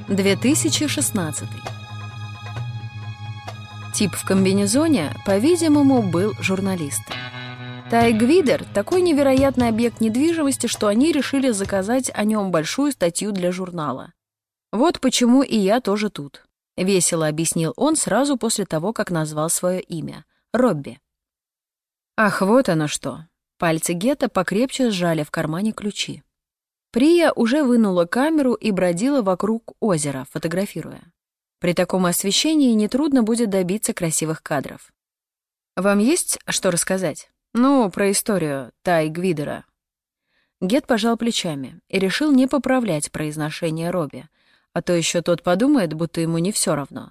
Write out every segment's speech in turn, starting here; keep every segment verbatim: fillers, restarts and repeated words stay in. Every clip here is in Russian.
две тысячи шестнадцатый. Тип в комбинезоне, по-видимому, был журналистом. Тай Гвидер — такой невероятный объект недвижимости, что они решили заказать о нем большую статью для журнала. «Вот почему и я тоже тут», — весело объяснил он сразу после того, как назвал свое имя — Робби. Ах, вот оно что. Пальцы Гетта покрепче сжали в кармане ключи. Прия уже вынула камеру и бродила вокруг озера, фотографируя. При таком освещении нетрудно будет добиться красивых кадров. «Вам есть что рассказать? Ну, про историю Тай Гвидера». Гетт пожал плечами и решил не поправлять произношение Робби, а то еще тот подумает, будто ему не все равно.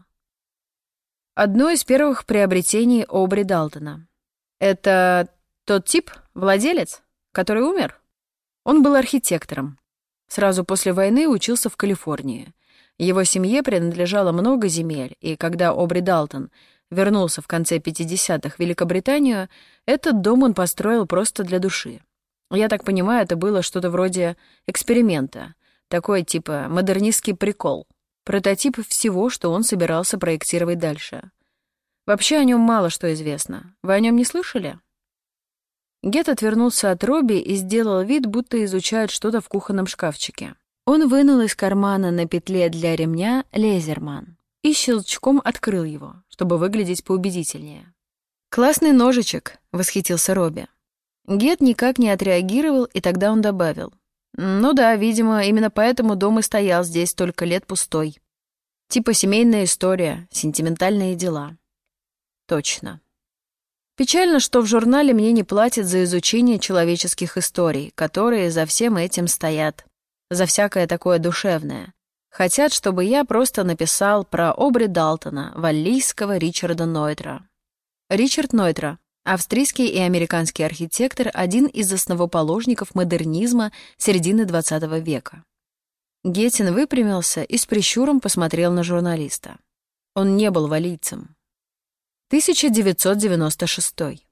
Одно из первых приобретений Обри Далтона. Это тот тип, владелец, который умер? Он был архитектором. Сразу после войны учился в Калифорнии. Его семье принадлежало много земель, и когда Обри Далтон вернулся в конце пятидесятых в Великобританию, этот дом он построил просто для души. Я так понимаю, это было что-то вроде эксперимента, такой типа модернистский прикол, прототип всего, что он собирался проектировать дальше. Вообще о нем мало что известно. Вы о нем не слышали? Гетт отвернулся от Робби и сделал вид, будто изучает что-то в кухонном шкафчике. Он вынул из кармана на петле для ремня лезерман и щелчком открыл его, чтобы выглядеть поубедительнее. «Классный ножичек», — восхитился Робби. Гетт никак не отреагировал, и тогда он добавил. «Ну да, видимо, именно поэтому дом и стоял здесь столько лет пустой. Типа семейная история, сентиментальные дела». «Точно. Печально, что в журнале мне не платят за изучение человеческих историй, которые за всем этим стоят. За всякое такое душевное. Хотят, чтобы я просто написал про Обри Далтона, валлийского Ричарда Нойтра». Ричард Нойтра — австрийский и американский архитектор, один из основоположников модернизма середины двадцатого века. Геттин выпрямился и с прищуром посмотрел на журналиста. Он не был валлийцем. тысяча девятьсот девяносто шестой.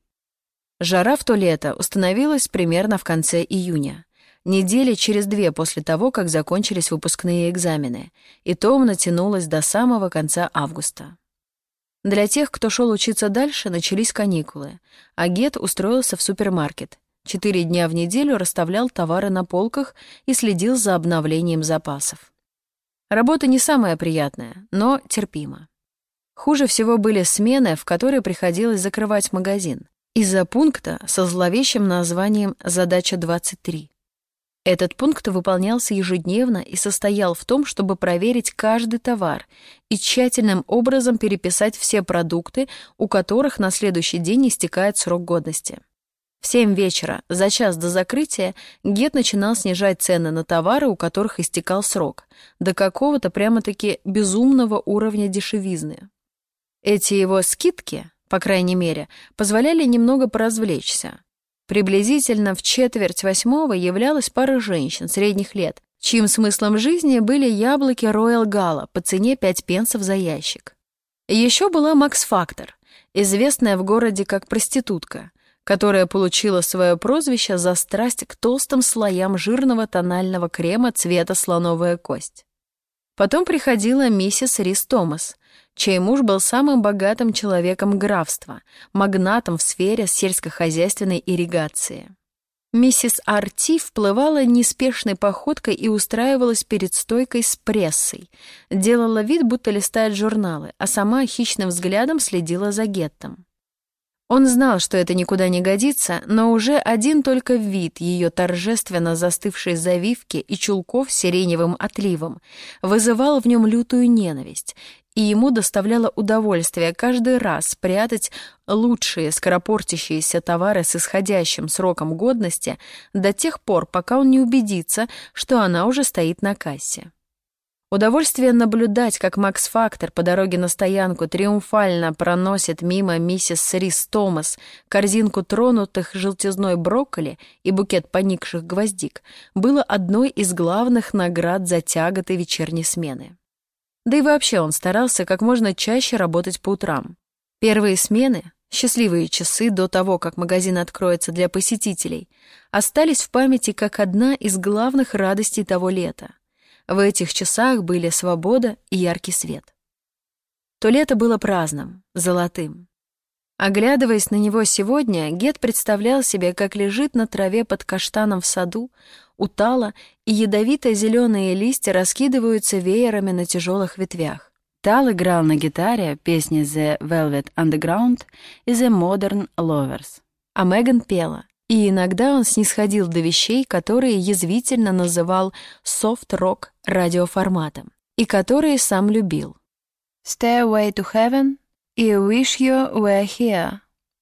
Жара в то лето установилась примерно в конце июня, недели через две после того, как закончились выпускные экзамены, и томно тянулась до самого конца августа. Для тех, кто шел учиться дальше, начались каникулы, а Гетт устроился в супермаркет. Четыре дня в неделю расставлял товары на полках и следил за обновлением запасов. Работа не самая приятная, но терпима. Хуже всего были смены, в которые приходилось закрывать магазин, из-за пункта со зловещим названием «Задача двадцать три». Этот пункт выполнялся ежедневно и состоял в том, чтобы проверить каждый товар и тщательным образом переписать все продукты, у которых на следующий день истекает срок годности. В семь вечера, за час до закрытия, Гетт начинал снижать цены на товары, у которых истекал срок, до какого-то прямо-таки безумного уровня дешевизны. Эти его скидки, по крайней мере, позволяли немного поразвлечься. Приблизительно в четверть восьмого являлась пара женщин средних лет, чьим смыслом жизни были яблоки Роял Гала по цене пять пенсов за ящик. Еще была Макс Фактор, известная в городе как проститутка, которая получила свое прозвище за страсть к толстым слоям жирного тонального крема цвета слоновая кость. Потом приходила миссис Рис Томас, чей муж был самым богатым человеком графства, магнатом в сфере сельскохозяйственной ирригации. Миссис Арти вплывала неспешной походкой и устраивалась перед стойкой с прессой, делала вид, будто листает журналы, а сама хищным взглядом следила за Геттом. Он знал, что это никуда не годится, но уже один только вид ее торжественно застывшей завивки и чулков с сиреневым отливом вызывал в нем лютую ненависть, и ему доставляло удовольствие каждый раз прятать лучшие скоропортящиеся товары с исходящим сроком годности до тех пор, пока он не убедится, что она уже стоит на кассе. Удовольствие наблюдать, как Макс Фактор по дороге на стоянку триумфально проносит мимо миссис Рис Томас корзинку тронутых желтизной брокколи и букет поникших гвоздик, было одной из главных наград за тяготы вечерней смены. Да и вообще он старался как можно чаще работать по утрам. Первые смены, счастливые часы до того, как магазин откроется для посетителей, остались в памяти как одна из главных радостей того лета. В этих часах были свобода и яркий свет. То лето было праздным, золотым. Оглядываясь на него сегодня, Гет представлял себе, как лежит на траве под каштаном в саду, у тала, и ядовито-зеленые листья раскидываются веерами на тяжелых ветвях. Тал играл на гитаре песни The Velvet Underground и The Modern Lovers, а Меган пела, и иногда он снисходил до вещей, которые язвительно называл софт-рок радиоформатом, и которые сам любил. Stairway to Heaven и Wish You Were Here.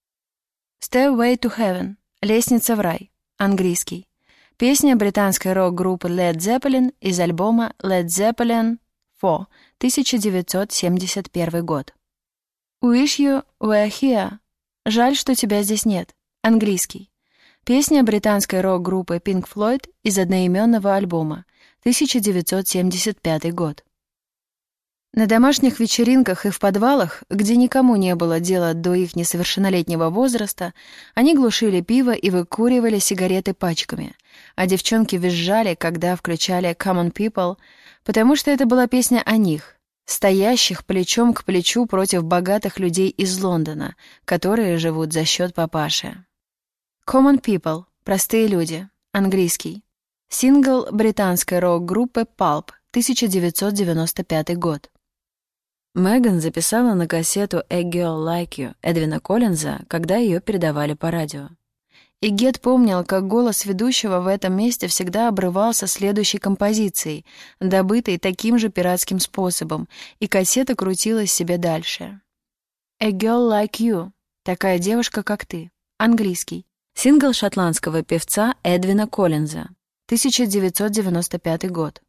Stairway to Heaven — «Лестница в рай», английский. Песня британской рок-группы Led Zeppelin из альбома Led Zeppelin четыре, тысяча девятьсот семьдесят первый год. Wish You Were Here — «Жаль, что тебя здесь нет», английский. Песня британской рок-группы Pink Floyd из одноименного альбома, тысяча девятьсот семьдесят пятый год. На домашних вечеринках и в подвалах, где никому не было дела до их несовершеннолетнего возраста, они глушили пиво и выкуривали сигареты пачками, а девчонки визжали, когда включали «Common People», потому что это была песня о них, стоящих плечом к плечу против богатых людей из Лондона, которые живут за счет папаши. «Common People» — «Простые люди», английский. Сингл британской рок-группы Pulp, тысяча девятьсот девяносто пятый год. Меган записала на кассету «A Girl Like You» Эдвина Коллинза, когда ее передавали по радио. И Гет помнил, как голос ведущего в этом месте всегда обрывался следующей композицией, добытой таким же пиратским способом, и кассета крутилась себе дальше. «A Girl Like You» — «Такая девушка, как ты», английский. Сингл шотландского певца Эдвина Коллинза, тысяча девятьсот девяносто пятый год.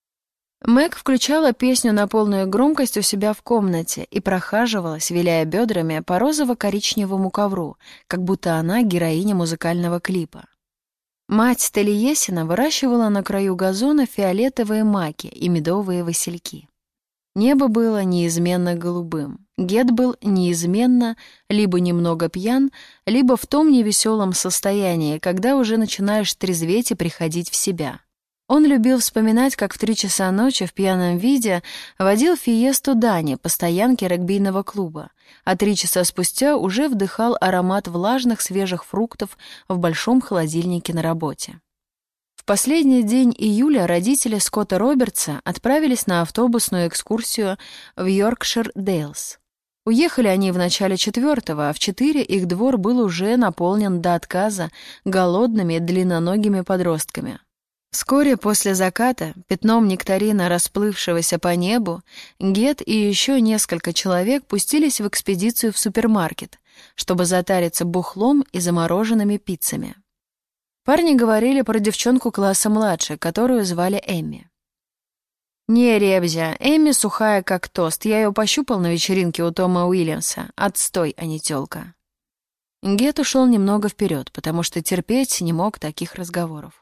Мэг включала песню на полную громкость у себя в комнате и прохаживалась, виляя бедрами по розово-коричневому ковру, как будто она героиня музыкального клипа. Мать Талиесина выращивала на краю газона фиолетовые маки и медовые васильки. Небо было неизменно голубым. Гет был неизменно либо немного пьян, либо в том невеселом состоянии, когда уже начинаешь трезветь и приходить в себя. Он любил вспоминать, как в три часа ночи в пьяном виде водил фиесту Дани по стоянке регбийного клуба, а три часа спустя уже вдыхал аромат влажных свежих фруктов в большом холодильнике на работе. В последний день июля родители Скотта Робертса отправились на автобусную экскурсию в Йоркшир Дейлс. Уехали они в начале четвертого, а в четыре их двор был уже наполнен до отказа голодными длинноногими подростками. Вскоре после заката, пятном нектарина, расплывшегося по небу, Гет и еще несколько человек пустились в экспедицию в супермаркет, чтобы затариться бухлом и замороженными пиццами. Парни говорили про девчонку класса младше, которую звали Эмми. «Не, ребзя, Эмми сухая, как тост. Я ее пощупал на вечеринке у Тома Уильямса. Отстой, а не тёлка». Гет ушел немного вперед, потому что терпеть не мог таких разговоров.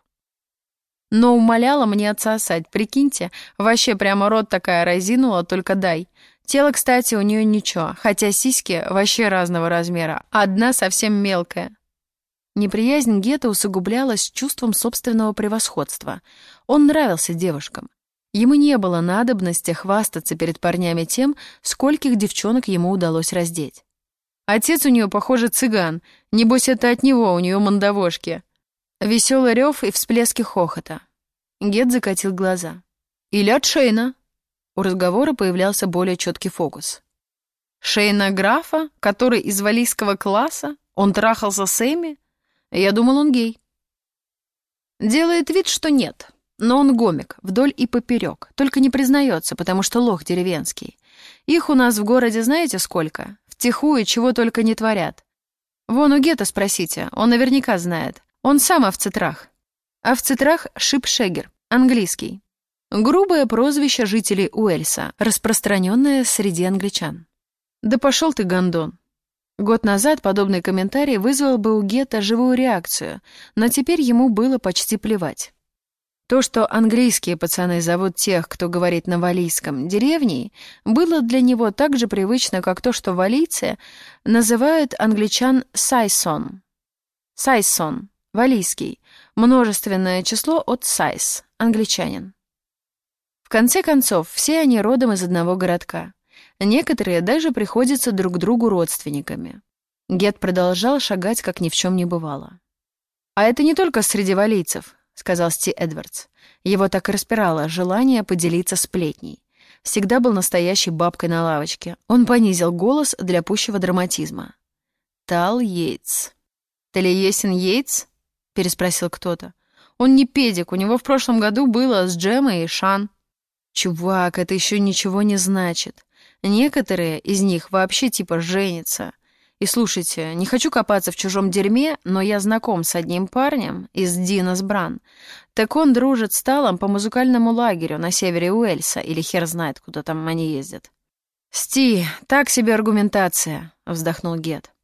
Но умоляла мне отсосать, прикиньте, вообще прямо рот такая разинула, только дай. Тело, кстати, у нее ничего, хотя сиськи вообще разного размера, а одна совсем мелкая. Неприязнь Гета усугублялась чувством собственного превосходства. Он нравился девушкам. Ему не было надобности хвастаться перед парнями тем, скольких девчонок ему удалось раздеть. Отец у нее, похоже, цыган, небось это от него у нее мандавошки. Веселый рев и всплески хохота. Гет закатил глаза. «Или от Шейна». У разговора появлялся более четкий фокус. «Шейна Графа, который из валийского класса? Он трахался с Эми? Я думал, он гей». Делает вид, что нет, но он гомик, вдоль и поперек, только не признается, потому что лох деревенский. Их у нас в городе знаете сколько? Втихую чего только не творят. Вон у Гета спросите, он наверняка знает. Он сам овцетрах. Овцетрах Шипшегер, английский. Грубое прозвище жителей Уэльса, распространенное среди англичан. Да пошел ты, гондон. Год назад подобный комментарий вызвал бы у Гета живую реакцию, но теперь ему было почти плевать. То, что английские пацаны зовут тех, кто говорит на валийском, деревней, было для него так же привычно, как то, что валийцы называют англичан сайсон. Сайсон. Валийский. Множественное число от size. Англичанин. конце концов, все они родом из одного городка. Некоторые даже приходятся друг другу родственниками. Гет продолжал шагать, как ни в чем не бывало. «А это не только среди валийцев», — сказал Сти Эдвардс. Его так и распирало желание поделиться сплетней. Всегда был настоящей бабкой на лавочке. Он понизил голос для пущего драматизма. «Тал Йейтс». «Талиесин Йейтс?» — переспросил кто-то. «Он не педик, у него в прошлом году было с Джемой и Шан». «Чувак, это еще ничего не значит. Некоторые из них вообще типа женятся. И слушайте, не хочу копаться в чужом дерьме, но я знаком с одним парнем из Динас Бран. Так он дружит с Талом по музыкальному лагерю на севере Уэльса, или хер знает, куда там они ездят». «Сти, так себе аргументация», — вздохнул Гет.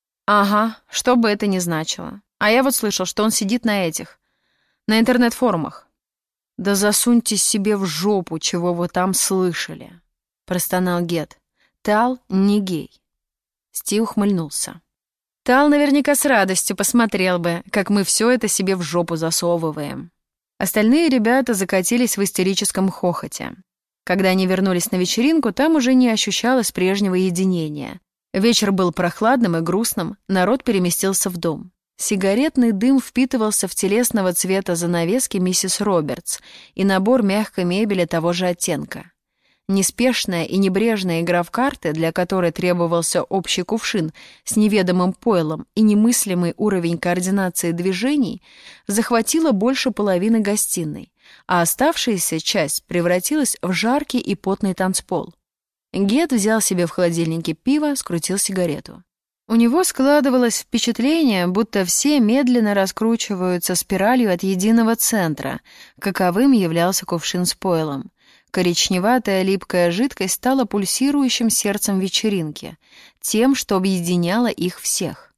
«Ага, что бы это ни значило. А я вот слышал, что он сидит на этих, на интернет-форумах». «Да засуньте себе в жопу, чего вы там слышали», — простонал Гет. «Тал не гей». Сти ухмыльнулся. «Тал наверняка с радостью посмотрел бы, как мы все это себе в жопу засовываем». Остальные ребята закатились в истерическом хохоте. Когда они вернулись на вечеринку, там уже не ощущалось прежнего единения. Вечер был прохладным и грустным, народ переместился в дом. Сигаретный дым впитывался в телесного цвета занавески миссис Робертс и набор мягкой мебели того же оттенка. Неспешная и небрежная игра в карты, для которой требовался общий кувшин с неведомым пойлом и немыслимый уровень координации движений, захватила больше половины гостиной, а оставшаяся часть превратилась в жаркий и потный танцпол. Гет взял себе в холодильнике пиво, скрутил сигарету. У него складывалось впечатление, будто все медленно раскручиваются спиралью от единого центра, каковым являлся кувшин с пойлом. Коричневатая липкая жидкость стала пульсирующим сердцем вечеринки, тем, что объединяло их всех.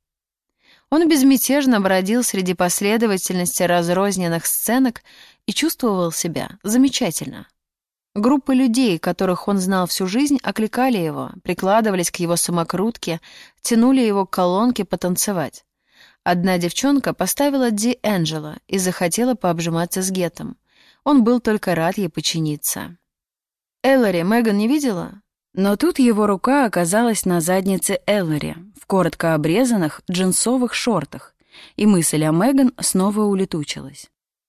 Он безмятежно бродил среди последовательности разрозненных сценок и чувствовал себя замечательно. Группы людей, которых он знал всю жизнь, окликали его, прикладывались к его самокрутке, тянули его к колонке потанцевать. Одна девчонка поставила Ди Энджело и захотела пообжиматься с Гетом. Он был только рад ей подчиниться. Эллари Меган не видела? Но тут его рука оказалась на заднице Эллари, в коротко обрезанных джинсовых шортах, и мысль о Меган снова улетучилась.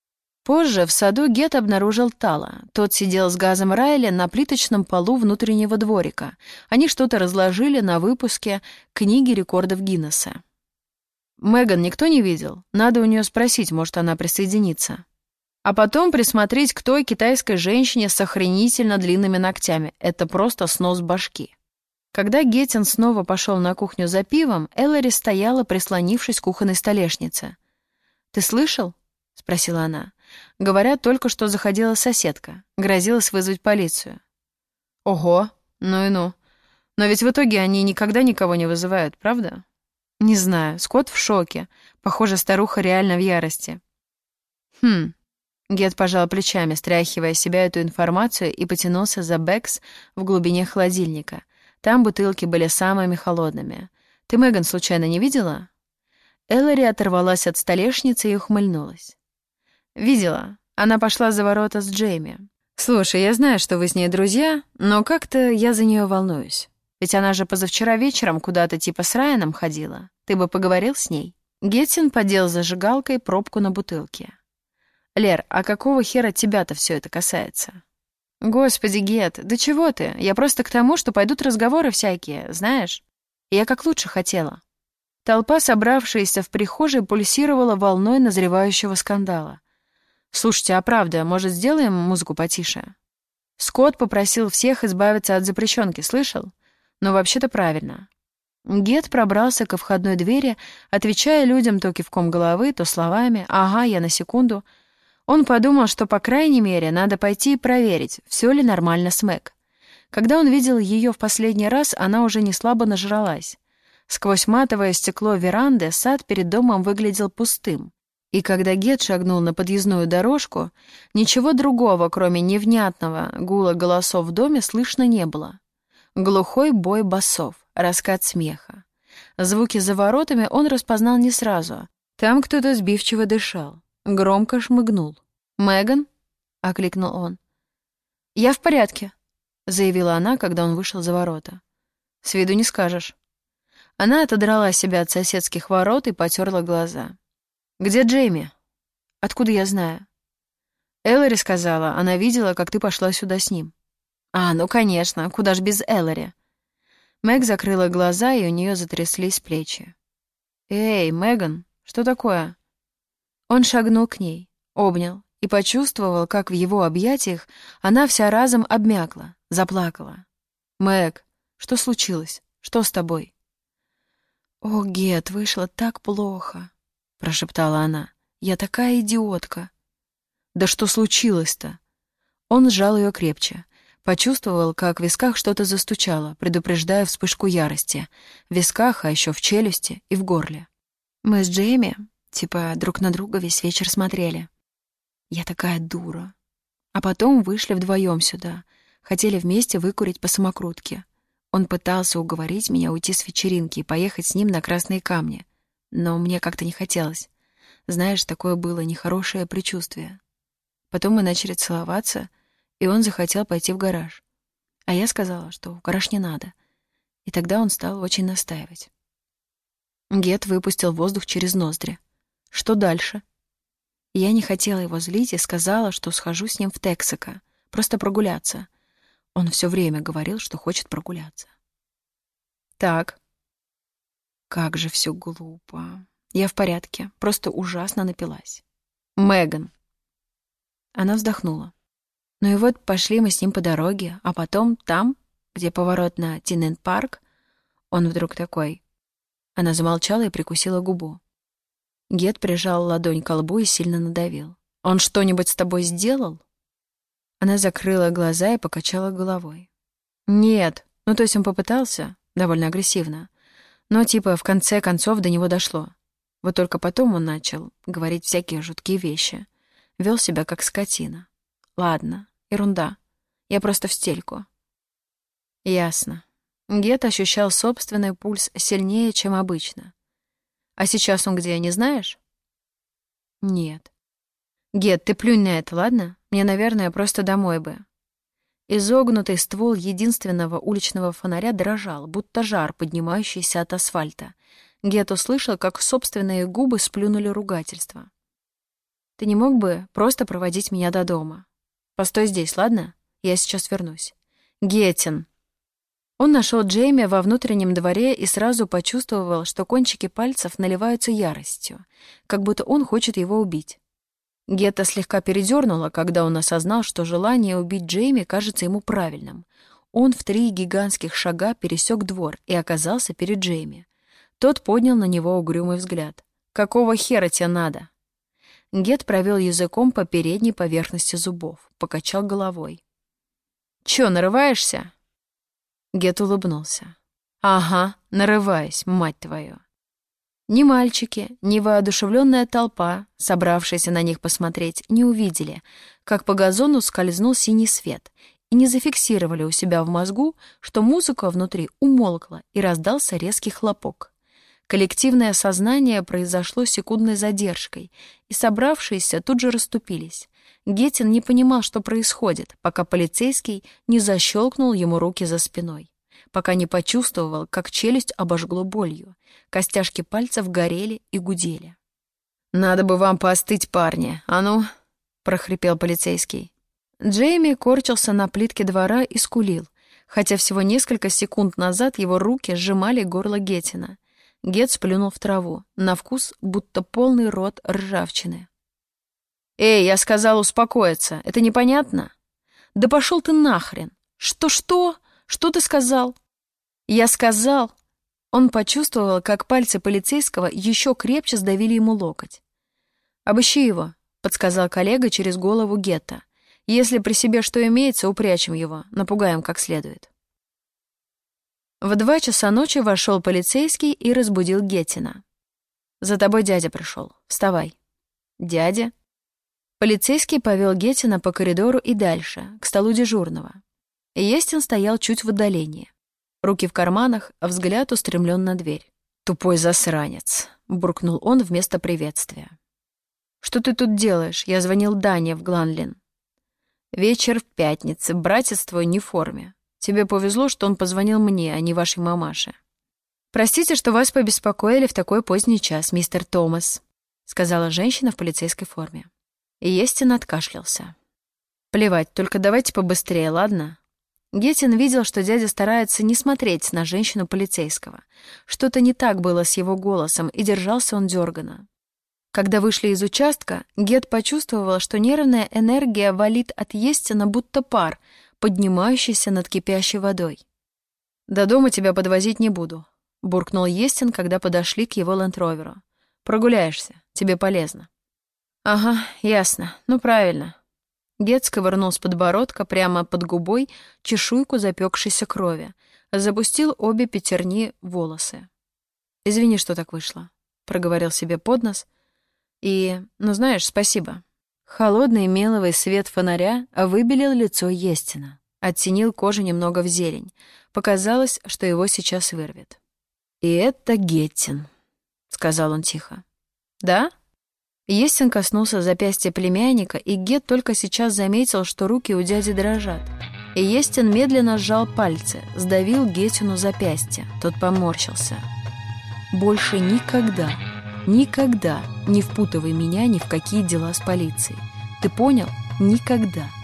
Позже в саду Гет обнаружил Тала. Тот сидел с Газом Райли на плиточном полу внутреннего дворика. Они что-то разложили на выпуске книги рекордов Гиннесса. «Меган никто не видел? Надо у нее спросить, может, она присоединится. А потом присмотреть к той китайской женщине с охренительно длинными ногтями. Это просто снос башки». Когда Геттин снова пошел на кухню за пивом, Эллари стояла, прислонившись к кухонной столешнице. «Ты слышал?» — спросила она. «Говорят, только что заходила соседка. Грозилась вызвать полицию». «Ого, ну и ну. Но ведь в итоге они никогда никого не вызывают, правда?» «Не знаю. Скотт в шоке. Похоже, старуха реально в ярости». «Хм». Гет пожал плечами, стряхивая с себя эту информацию, и потянулся за Бэкс в глубине холодильника. Там бутылки были самыми холодными. «Ты Меган случайно не видела?» Эллари оторвалась от столешницы и ухмыльнулась. «Видела. Она пошла за ворота с Джейми. Слушай, я знаю, что вы с ней друзья, но как-то я за нее волнуюсь. Ведь она же позавчера вечером куда-то типа с Райаном ходила. Ты бы поговорил с ней?» Геттин подел зажигалкой пробку на бутылке. «Лер, а какого хера тебя-то все это касается?» «Господи, Гет, да чего ты? Я просто к тому, что пойдут разговоры всякие, знаешь? Я как лучше хотела». Толпа, собравшаяся в прихожей, пульсировала волной назревающего скандала. «Слушайте, а правда, может, сделаем музыку потише?» Скотт попросил всех избавиться от запрещенки, слышал? Но вообще-то правильно. Гет пробрался ко входной двери, отвечая людям то кивком головы, то словами «Ага, я на секунду». Он подумал, что, по крайней мере, надо пойти и проверить, все ли нормально с Мэг. Когда он видел ее в последний раз, она уже не слабо нажралась. Сквозь матовое стекло веранды сад перед домом выглядел пустым. И когда Гет шагнул на подъездную дорожку, ничего другого, кроме невнятного гула голосов в доме, слышно не было. Глухой бой басов, раскат смеха. Звуки за воротами он распознал не сразу. Там кто-то сбивчиво дышал, громко шмыгнул. «Меган?» — окликнул он. «Я в порядке», — заявила она, когда он вышел за ворота. «С виду не скажешь». Она отодрала себя от соседских ворот и потерла глаза. «Где Джейми?» «Откуда я знаю?» «Эллари сказала, она видела, как ты пошла сюда с ним». «А, ну, конечно, куда ж без Эллари?» Мэг закрыла глаза, и у нее затряслись плечи. «Эй, Меган, что такое?» Он шагнул к ней, обнял и почувствовал, как в его объятиях она вся разом обмякла, заплакала. «Мэг, что случилось? Что с тобой?» «О, Гет, вышло так плохо», — прошептала она. «Я такая идиотка». «Да что случилось-то?» Он сжал ее крепче, почувствовал, как в висках что-то застучало, предупреждая вспышку ярости. В висках, а еще в челюсти и в горле. Мы с Джейми, типа, друг на друга весь вечер смотрели. Я такая дура. А потом вышли вдвоем сюда, хотели вместе выкурить по самокрутке. Он пытался уговорить меня уйти с вечеринки и поехать с ним на Красные камни. Но мне как-то не хотелось. Знаешь, такое было нехорошее предчувствие. Потом мы начали целоваться, и он захотел пойти в гараж. А я сказала, что в гараж не надо. И тогда он стал очень настаивать. Гет выпустил воздух через ноздри. Что дальше? Я не хотела его злить и сказала, что схожу с ним в Тексако, просто прогуляться. Он все время говорил, что хочет прогуляться. Так. Как же все глупо. Я в порядке, просто ужасно напилась. Меган. Она вздохнула. Ну и вот пошли мы с ним по дороге, а потом там, где поворот на Тиннен-парк, он вдруг такой... Она замолчала и прикусила губу. Гет прижал ладонь к лбу и сильно надавил. «Он что-нибудь с тобой сделал?» Она закрыла глаза и покачала головой. «Нет, ну то есть он попытался, довольно агрессивно, но типа в конце концов до него дошло. Вот только потом он начал говорить всякие жуткие вещи, вел себя как скотина. Ладно, ерунда, я просто в стельку». «Ясно». Гет ощущал собственный пульс сильнее, чем обычно. «А сейчас он где, не знаешь?» «Нет». «Гет, ты плюнь на это, ладно? Мне, наверное, просто домой бы». Изогнутый ствол единственного уличного фонаря дрожал, будто жар, поднимающийся от асфальта. Гет услышал, как собственные губы сплюнули ругательство. «Ты не мог бы просто проводить меня до дома? Постой здесь, ладно? Я сейчас вернусь». «Геттин!» Он нашел Джейми во внутреннем дворе и сразу почувствовал, что кончики пальцев наливаются яростью, как будто он хочет его убить. Гетта слегка передернула, когда он осознал, что желание убить Джейми кажется ему правильным. Он в три гигантских шага пересек двор и оказался перед Джейми. Тот поднял на него угрюмый взгляд. «Какого хера тебе надо?» Гетт провел языком по передней поверхности зубов, покачал головой. «Чё, нарываешься?» Гетт улыбнулся. «Ага, нарываюсь, мать твою». Ни мальчики, ни воодушевленная толпа, собравшаяся на них посмотреть, не увидели, как по газону скользнул синий свет, и не зафиксировали у себя в мозгу, что музыка внутри умолкла и раздался резкий хлопок. Коллективное сознание произошло секундной задержкой, и собравшиеся тут же расступились. Геттин не понимал, что происходит, пока полицейский не защелкнул ему руки за спиной, пока не почувствовал, как челюсть обожгло болью, костяшки пальцев горели и гудели. «Надо бы вам поостыть, парни, а ну!» — прохрипел полицейский. Джейми корчился на плитке двора и скулил, хотя всего несколько секунд назад его руки сжимали горло Геттина. Гетт сплюнул в траву, на вкус будто полный рот ржавчины. «Эй, я сказал успокоиться, это непонятно?» «Да пошел ты нахрен! Что-что? Что ты сказал?» «Я сказал...» Он почувствовал, как пальцы полицейского еще крепче сдавили ему локоть. «Обыщи его», — подсказал коллега через голову Гетта. «Если при себе что имеется, упрячем его, напугаем как следует». В два часа ночи вошел полицейский и разбудил Геттина. «За тобой дядя пришел. Вставай». «Дядя?» Полицейский повел Геттина по коридору и дальше, к столу дежурного. Естин стоял чуть в отдалении. Руки в карманах, а взгляд устремлен на дверь. «Тупой засранец», — буркнул он вместо приветствия. «Что ты тут делаешь? Я звонил Дане в Гланлин». Вечер в пятнице, братец твой не в форме. Тебе повезло, что он позвонил мне, а не вашей мамаше. «Простите, что вас побеспокоили в такой поздний час, мистер Томас», сказала женщина в полицейской форме. И Естин откашлялся. «Плевать, только давайте побыстрее, ладно?» Геттин видел, что дядя старается не смотреть на женщину полицейского. Что-то не так было с его голосом, и держался он дёрганно. Когда вышли из участка, Гет почувствовал, что нервная энергия валит от Естина будто пар, поднимающийся над кипящей водой. «До дома тебя подвозить не буду», — буркнул Естин, когда подошли к его лендроверу. «Прогуляешься, тебе полезно». «Ага, ясно, ну правильно». Гет сковырнул с подбородка прямо под губой чешуйку запекшейся крови, запустил обе пятерни в волосы. «Извини, что так вышло», — проговорил себе под нос. «И, ну знаешь, спасибо». Холодный меловый свет фонаря выбелил лицо Естина, оттенил кожу немного в зелень. Показалось, что его сейчас вырвет. «И это Геттин», — сказал он тихо. «Да?» Естин коснулся запястья племянника, и Гет только сейчас заметил, что руки у дяди дрожат. И Естин медленно сжал пальцы, сдавил Геттину запястье. Тот поморщился. «Больше никогда, никогда не впутывай меня ни в какие дела с полицией. Ты понял? Никогда».